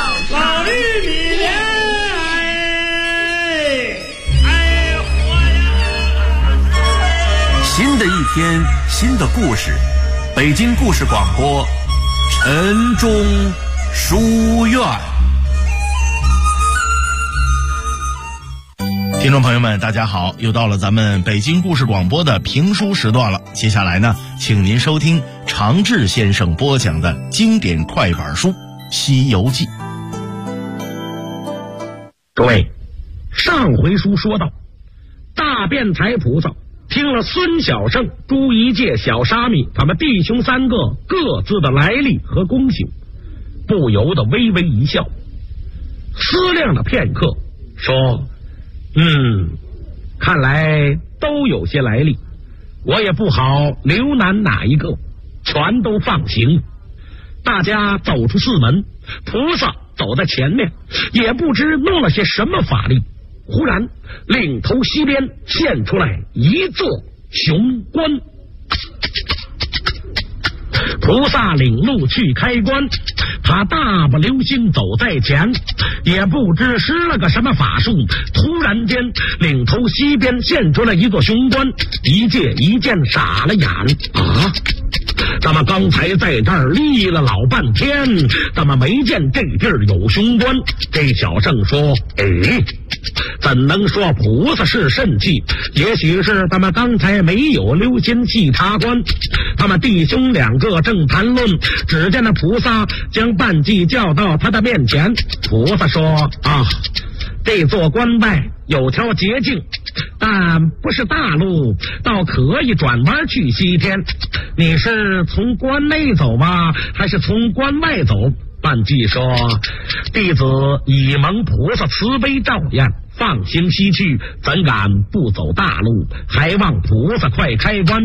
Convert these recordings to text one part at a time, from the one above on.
老绿米莲，哎活呀！ 新的一天，新的故事，北京故事广播，晨钟书院。听众朋友们，大家好，又到了咱们北京故事广播的评书时段了。接下来呢，请您收听常志先生播讲的经典快板书《西游记》。 各位，上回书说到，大辩才菩萨听了孙小圣、朱一介、小沙弥他们弟兄三个各自的来历和功行，不由得微微一笑，思量了片刻，说：看来都有些来历，我也不好留难哪一个，全都放行。大家走出寺门，菩萨走在前面，也不知弄了些什么法力。忽然岭头西边现出来一座雄关，菩萨领路去开关，他大步流星走在前，也不知施了个什么法术，突然间岭头西边现出了一座雄关，一介一见傻了眼啊！咱们刚才在这儿立了老半天，咱们没见这地儿有雄关。这小圣说：怎能说菩萨是圣气？也许是他们刚才没有留心细察观。他们弟兄两个正谈论，只见那菩萨将半骑叫到他的面前。菩萨说：这座关外有条捷径，但不是大路，倒可以转弯去西天。你是从关内走吗？还是从关外走？半骑说：弟子已蒙菩萨慈悲照验，放行西去，怎敢不走大路？还望菩萨快开关。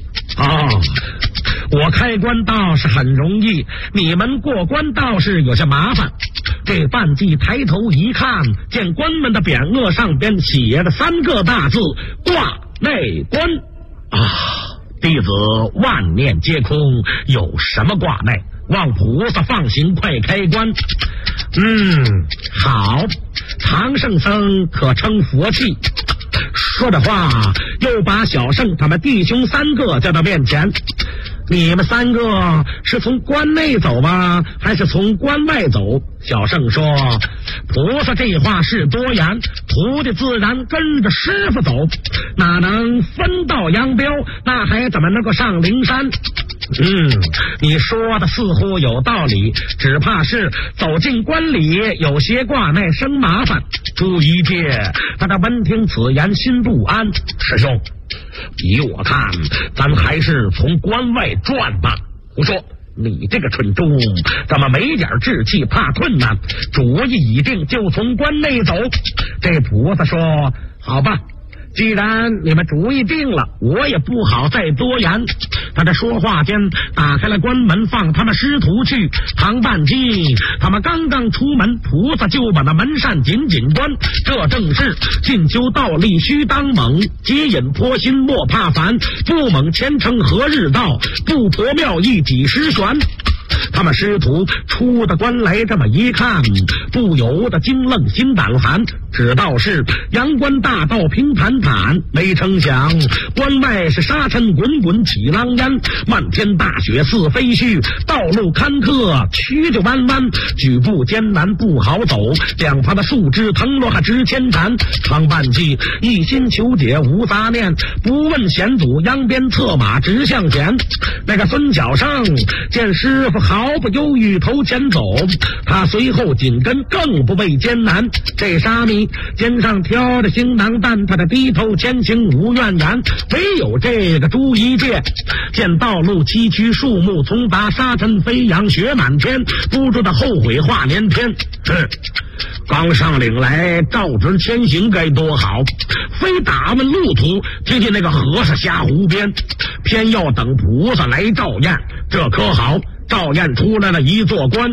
我开关倒是很容易，你们过关倒是有些麻烦。这半骑抬头一看，见关门的匾额上边写着3个大字：挂内关。弟子万念皆空，有什么挂内？望菩萨放行，快开关。好，唐圣僧可称佛气。说的话，又把小圣他们弟兄3个叫到面前。你们3个是从关内走吗？还是从关外走？小圣说：菩萨这话是多言，徒弟自然跟着师傅走，哪能分道扬镳？那还怎么能够上灵山？你说的似乎有道理，只怕是走进关里有些挂内生麻烦。朱一介他闻听此言心不安，师兄，依我看，咱还是从关外转吧。胡说，你这个蠢猪，咱们没点志气，怕困难，主意已定，就从关内走。这菩萨说：好吧，既然你们主意定了，我也不好再多言。他这说话间打开了关门，放他们师徒去。唐半骑他们刚刚出门，菩萨就把那门扇紧紧关。这正是进修道力须当猛，接引颇心莫怕烦，不猛前程何日到，不破妙意几时悬。他们师徒出的关来，这么一看，不由得惊愣心胆寒，只道是阳关大道平坦坦，没成想关外是沙尘滚滚起浪烟，漫天大雪似飞絮，道路坎坷曲着弯弯，举步艰难不好走，两旁的树枝藤萝还直牵缠。唐半骑一心求解无杂念，不问险阻，扬鞭策马直向前。那个孙小圣见师傅毫不犹豫头前走，他随后紧跟，更不畏艰难。这沙弥肩上挑着行囊担，他的低头前行无怨言。唯有这个朱一介见道路崎岖，树木丛杂，沙尘飞扬，雪满天，不住的后悔话连篇。刚上岭来，照直前行该多好，非打问路途，听见那个和尚瞎胡编，偏要等菩萨来照验，这可好，照验出来了一座关。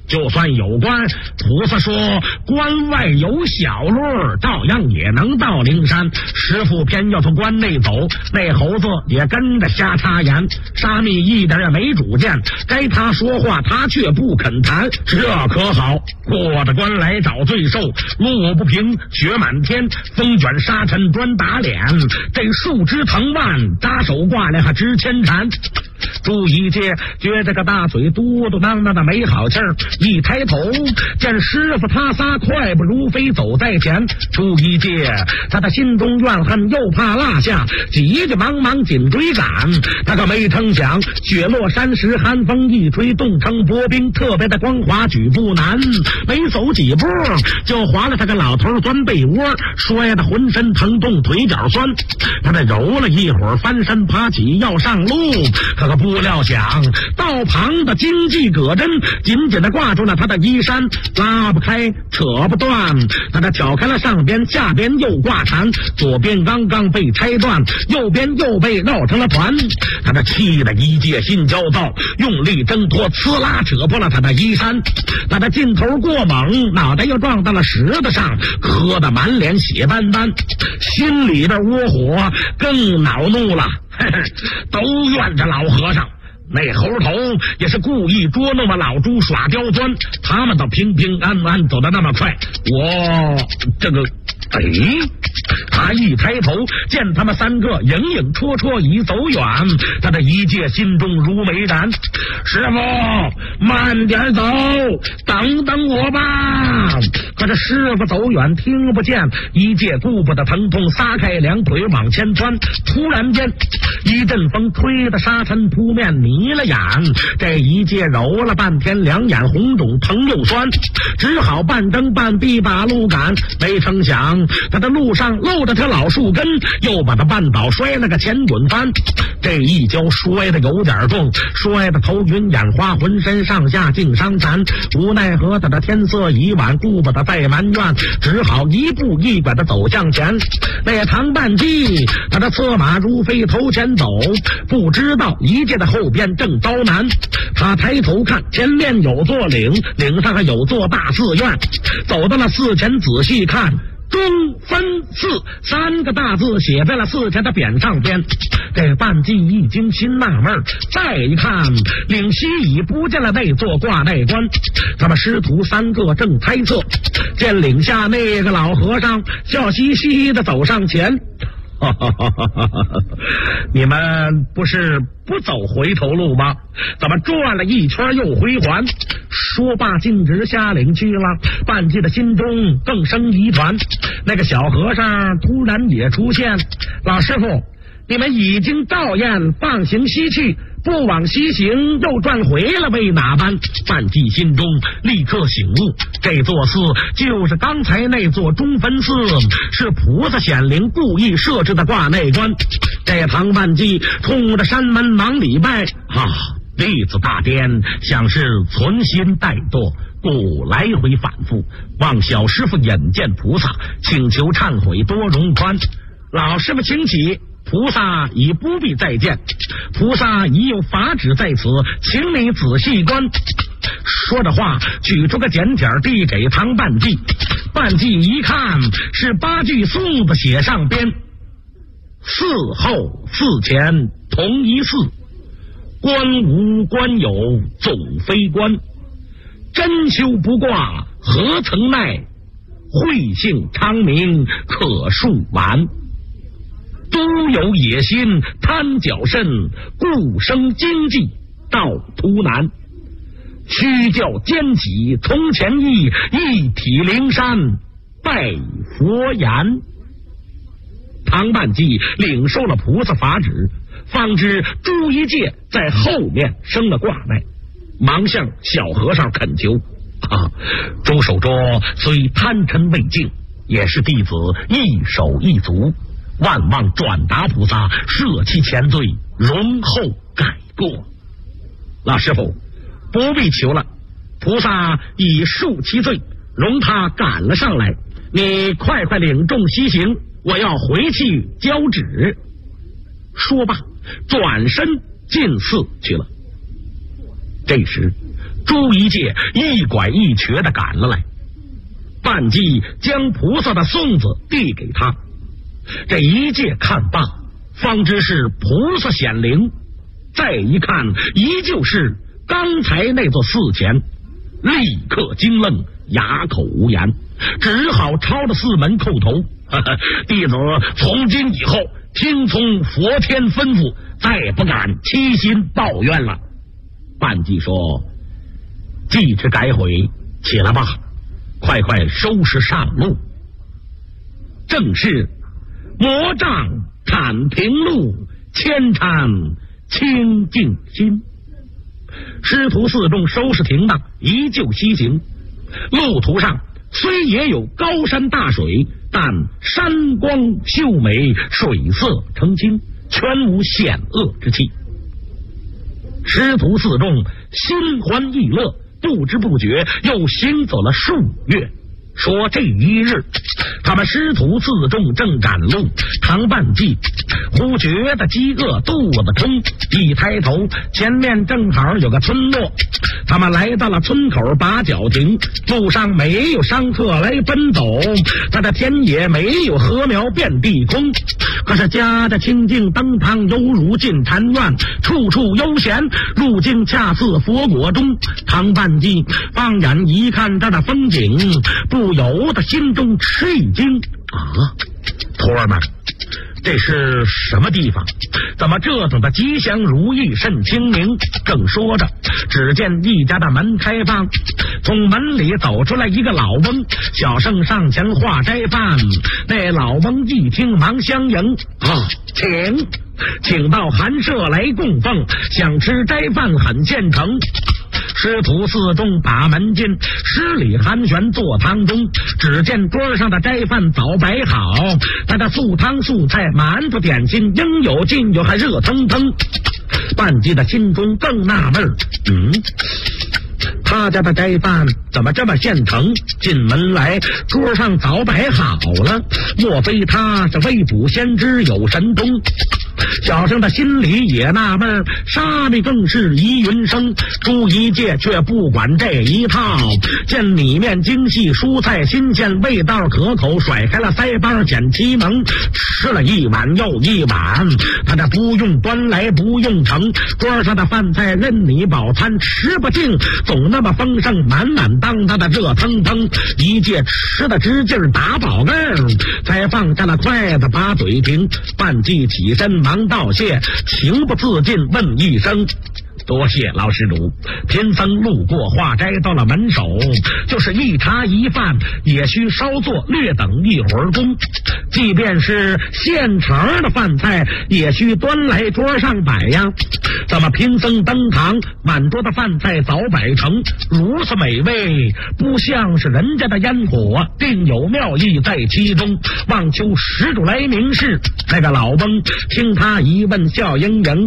就算有关，菩萨说关外有小路，照样也能到灵山。师傅偏要从关内走，那猴子也跟着瞎插言。沙弥一点也没主见，该他说话他却不肯谈，这可好？过的关来找罪受，路不平，雪满天，风卷沙尘砖打脸，这树枝藤蔓扎手挂来还直牵缠。朱一介撅着个大嘴，嘟嘟囔囔的没好气儿，一抬头见师傅他仨快步如飞走在前。朱一介他的心中怨恨又怕落下，急急忙忙紧追赶。他可没成想，雪落山石，寒风一吹，冻成薄冰，特别的光滑，举步难。没走几步就滑了他个老头钻被窝，摔得浑身疼痛，腿脚酸。他再揉了一会儿，翻身爬起要上路，可不料想道旁的经济葛针紧紧地挂住了他的衣衫，拉不开扯不断。他的挑开了上边，下边又挂缠，左边刚刚被拆断，右边又被绕成了团。他的气得一介心焦躁，用力挣脱，呲啦扯破了他的衣衫。他的劲头过猛，脑袋又撞到了石子上，磕得满脸血斑斑，心里的窝火更恼怒了。都怨这老和尚，那猴头也是故意捉弄了老猪耍刁钻，他们倒平平安安走得那么快，我这个他一抬头见他们三个影影绰绰已走远，他的一介心中如煤燃。师傅慢点走，等等我吧。可这师傅走远听不见，一介顾不得疼痛，撒开两腿往前窜。突然间一阵风吹得沙尘扑面，迷了眼。这一介揉了半天，两眼红肿疼又酸，只好半蹬半闭把路赶。没成想他的路上漏着条老树根，又把他绊倒，摔了个前滚翻。这一跤摔得有点重，摔得头晕眼花，浑身上下尽伤残。无奈何他的天色已晚，顾不得再埋怨，只好一步一拐的走向前。那唐半骑他的策马如飞头前走，不知道一介的后边正遭难。他抬头看前面有座岭，岭上还有座大寺院，走到了寺前仔细看，中分寺三个大字写在了寺前的匾上边。这半骑一惊心纳闷，再一看岭西已不见了那座挂内关。他们师徒三个正猜测，见岭下那个老和尚笑嘻嘻的走上前。你们不是不走回头路吗？怎么转了一圈又回环？说罢径直下岭去了。半骑的心中更生疑团。那个小和尚突然也出现，老师傅，你们已经到堰放行西去，不往西行又转回了，为哪般？半骑心中立刻醒悟，这座寺就是刚才那座中分寺，是菩萨显灵故意设置的挂内关。这唐半骑冲着山门往里拜，弟子大颠，像是存心怠惰，故来回反复，望小师傅眼见菩萨，请求忏悔，多容宽。老师傅请起，菩萨已不必再见，菩萨已有法旨在此，请你仔细观。说着话，取出个简帖递给唐半骑。半骑一看，是8句颂子写上边：寺后寺前同一寺，官无官有总非官，真修不挂何曾奈，慧性昌明可恕完。都有野心贪矫甚，故生经济道途难。屈教兼己从前意，一体灵山拜佛言。唐半骑领受了菩萨法旨，方知朱一介在后面生了挂碍，忙向小和尚恳求。朱守拙虽贪嗔未尽，也是弟子一手一足，万望转达菩萨赦其前罪，容后改过。老师傅不必求了，菩萨已恕其罪，容他赶了上来。你快快领众西行，我要回去交旨。说罢转身进寺去了。这时朱一介一拐一瘸的赶了来。范季将菩萨的送子递给他，这一介看罢，方知是菩萨显灵，再一看，依旧是刚才那座寺前，立刻惊愣，哑口无言，只好朝着寺门叩头。弟子从今以后听从佛天吩咐，再也不敢欺心抱怨了。范季说：既之改悔，起来吧，快快收拾上路。正是魔杖坦平路，千禅清净心。师徒四众收拾停当，依旧西行。路途上虽也有高山大水，但山光秀美，水色澄清，全无险恶之气。师徒四众心欢意乐，不知不觉又行走了数月。说这一日，他们师徒四众正赶路，唐半季忽觉得饥饿，肚子空，一抬头，前面正好有个村落。他们来到了村口，把脚停，路上没有商客来奔走，他的田野没有禾苗，遍地空。可是家的清净灯堂，犹如进禅院，处处悠闲，路径恰似佛国中。唐半季放眼一看这的风景，不由得心中吃一惊啊！徒儿们，这是什么地方？怎么这等的吉祥如意，甚清明？正说着，只见一家的门开放，从门里走出来一个老翁，小圣上前话斋饭。那老翁一听，忙相迎啊，请到寒舍来供奉，想吃斋饭很现成。师徒四众把门进，十里寒暄坐堂中，只见桌上的斋饭早摆好，他的素汤素菜馒头点心应有尽有，还热腾腾。半季的心中更纳闷，他家的斋饭怎么这么现成？进门来，桌上早摆好了，莫非他是未卜先知，有神通？小生的心里也纳闷，沙弥更是疑云生。朱一介却不管这一套，见里面精细，蔬菜新鲜，味道可口，甩开了腮帮捡其能，吃了一碗又一碗。他这不用端来不用盛，桌上的饭菜任你饱餐，吃不尽，总那么丰盛，满满当当的热腾腾。一介吃的直劲儿打饱嗝，才放下了筷子，把嘴停。半季起身忙道谢，情不自禁问一声：多谢老施主。贫僧路过化斋，到了门首，就是一茶一饭，也需稍作略等一会儿功。即便是现成的饭菜，也需端来桌上摆呀。怎么贫僧登堂，满桌的饭菜早摆成，如此美味，不像是人家的烟火，定有妙意在其中。望求施主来明示。那个老翁听他一问，笑盈盈。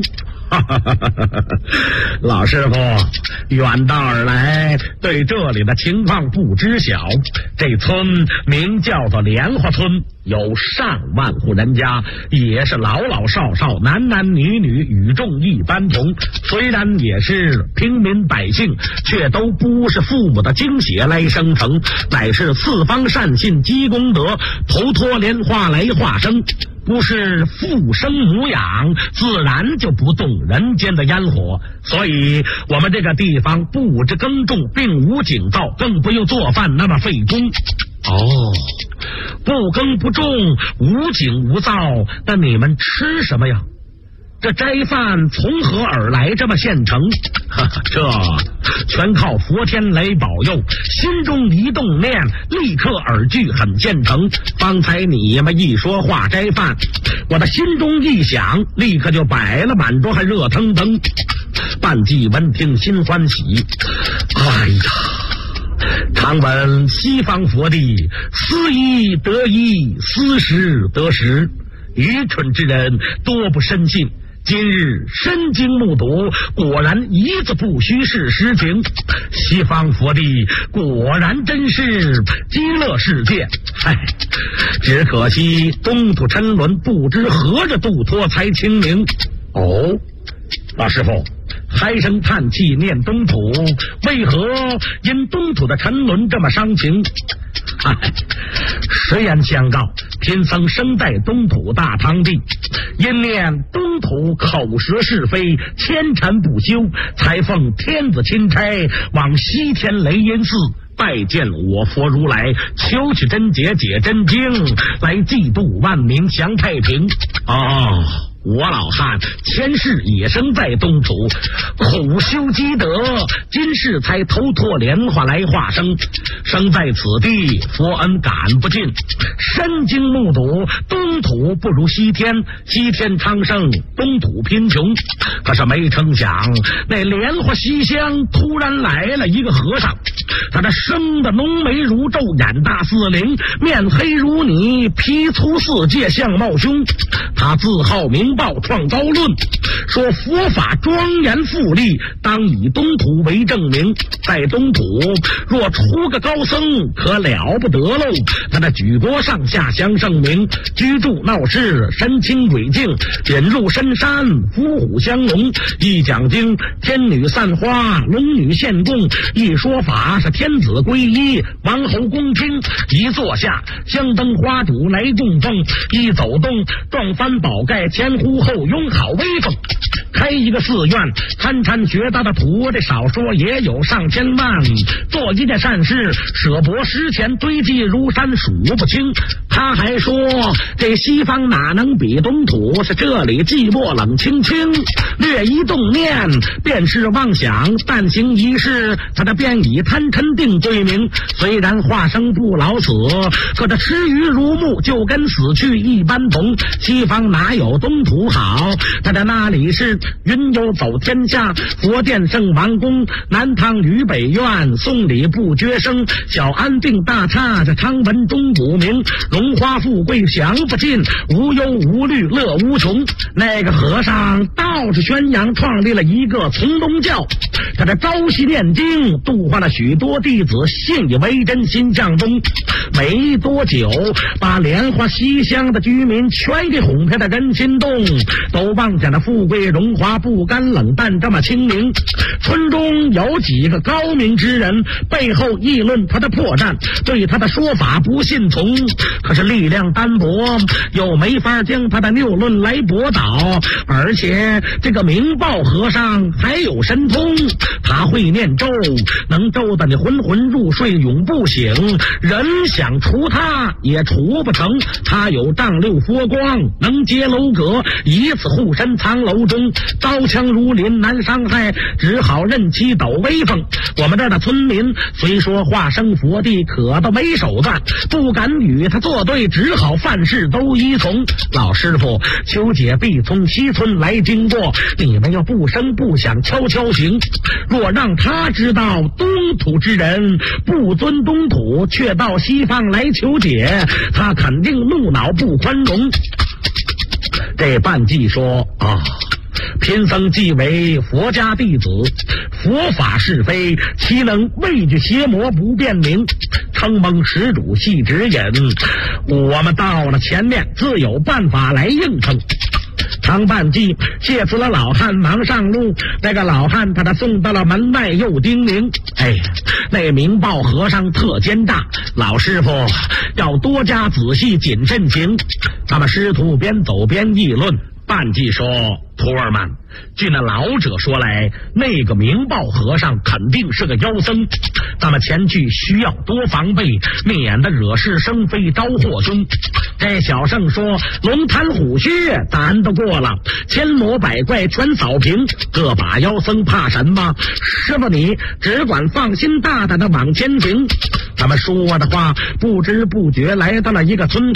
老师傅远道而来，对这里的情况不知晓。这村名叫做莲花村，有上万户人家，也是老老少少，男男女女，与众一般同。虽然也是平民百姓，却都不是父母的精血来生成，乃是四方善信积功德，头托莲花来化生。不是父生母养，自然就不动人间的烟火。所以我们这个地方不知耕种，并无井灶，更不用做饭那么费工。不耕不种，无井无灶，那你们吃什么呀？这斋饭从何而来这么现成？这全靠佛天来保佑，心中一动念，立刻耳具很现成。方才你们一说化斋饭，我的心中一想，立刻就摆了满桌，还热腾腾。半季闻听心欢喜，哎呀，常闻西方佛地，思一得一，思十得十，愚蠢之人多不深信。今日身经目睹，果然一字不虚是实情。西方佛地果然真是极乐世界，只可惜东土沉沦，不知何日度脱才清明。老师傅， 唉声叹气念东土，为何因东土的沉沦这么伤情？实言相告，贫僧生在东土大唐地，因念东土口舌是非，牵缠不休，才奉天子钦差往西天雷音寺拜见我佛如来，求取真解，解真经，来济度万民，享太平。我老汉前世也生在东土，苦修积德，今世才投托莲花来化生。生在此地，佛恩感不尽，身经目睹，东土不如西天，西天昌盛，东土贫穷。可是没成想，那莲花西厢突然来了一个和尚，他这生的浓眉如皱，眼大似灵，面黑如泥，皮粗似芥，相貌凶。他自号明报，创高论，说佛法庄严富丽，当以东土为证明。在东土若出个高僧，可了不得喽。他的举国上下相盛名，居住闹市，神清鬼静，引入深山，伏虎相龙。一讲经，天女散花，龙女献供；一说法，是天子皈依，王侯公卿。一坐下，香灯花烛来供奉；一走动，撞翻宝盖，前呼后拥，好威风。开一个寺院，参参学到的徒弟少说也有上千万，做一件善事，舍薄施钱，堆积如山，数不清。他还说这西方哪能比东土，是这里寂寞冷清清，略一动念便是妄想，但行一事，他的便以贪嗔定罪名。虽然化生不老死，可这吃鱼如木，就跟死去一般同。西方哪有东土好，他的那里是云游走天下，佛殿圣王宫，南唐渝北院，送礼不绝声。小安定大刹，这昌文钟鼓鸣，荣华富贵享不尽，无忧无虑乐无穷。那个和尚到处宣扬，创立了一个从龙教，他的朝夕念经，度化了许多弟子，信以为真，心向东。没多久，把莲花西厢的居民全给哄骗的人心动，都妄想的富贵荣华，不甘冷淡这么清明。村中有几个高明之人，背后议论他的破绽，对他的说法不信从。可是力量单薄，又没法将他的谬论来驳倒。而且这个明报和尚还有神通，他会念咒，能咒得你浑浑入睡，永不醒。人想除他也除不成。他有丈六佛光，能接楼阁，以此护身藏楼中。刀枪如林难伤害，只好任其抖威风。我们这儿的村民虽说化生佛地，可都没手段，不敢与他作对，只好犯事都依从。老师傅，秋姐必从西村来经过，你们要不声不响，悄悄行。若让他知道东土之人不尊东土，却到西方来求解，他肯定怒恼不宽容。这半记说贫僧既为佛家弟子，佛法是非，岂能畏惧邪魔不辨明？承蒙施主细指引，我们到了前面自有办法来应承。常半记谢辞了老汉，忙上路。那个老汉把他送到了门外，又叮咛：那明报和尚特奸诈，老师傅要多加仔细，谨慎行。他们师徒边走边议论。半记说：徒儿们，据那老者说来，那个明报和尚肯定是个妖僧，咱们前去需要多防备，免得惹是生非，招祸中。这小圣说：龙潭虎穴咱都过了，千魔百怪全扫平，这把妖僧怕什么？师傅你只管放心大胆的往前行。咱们说的话不知不觉来到了一个村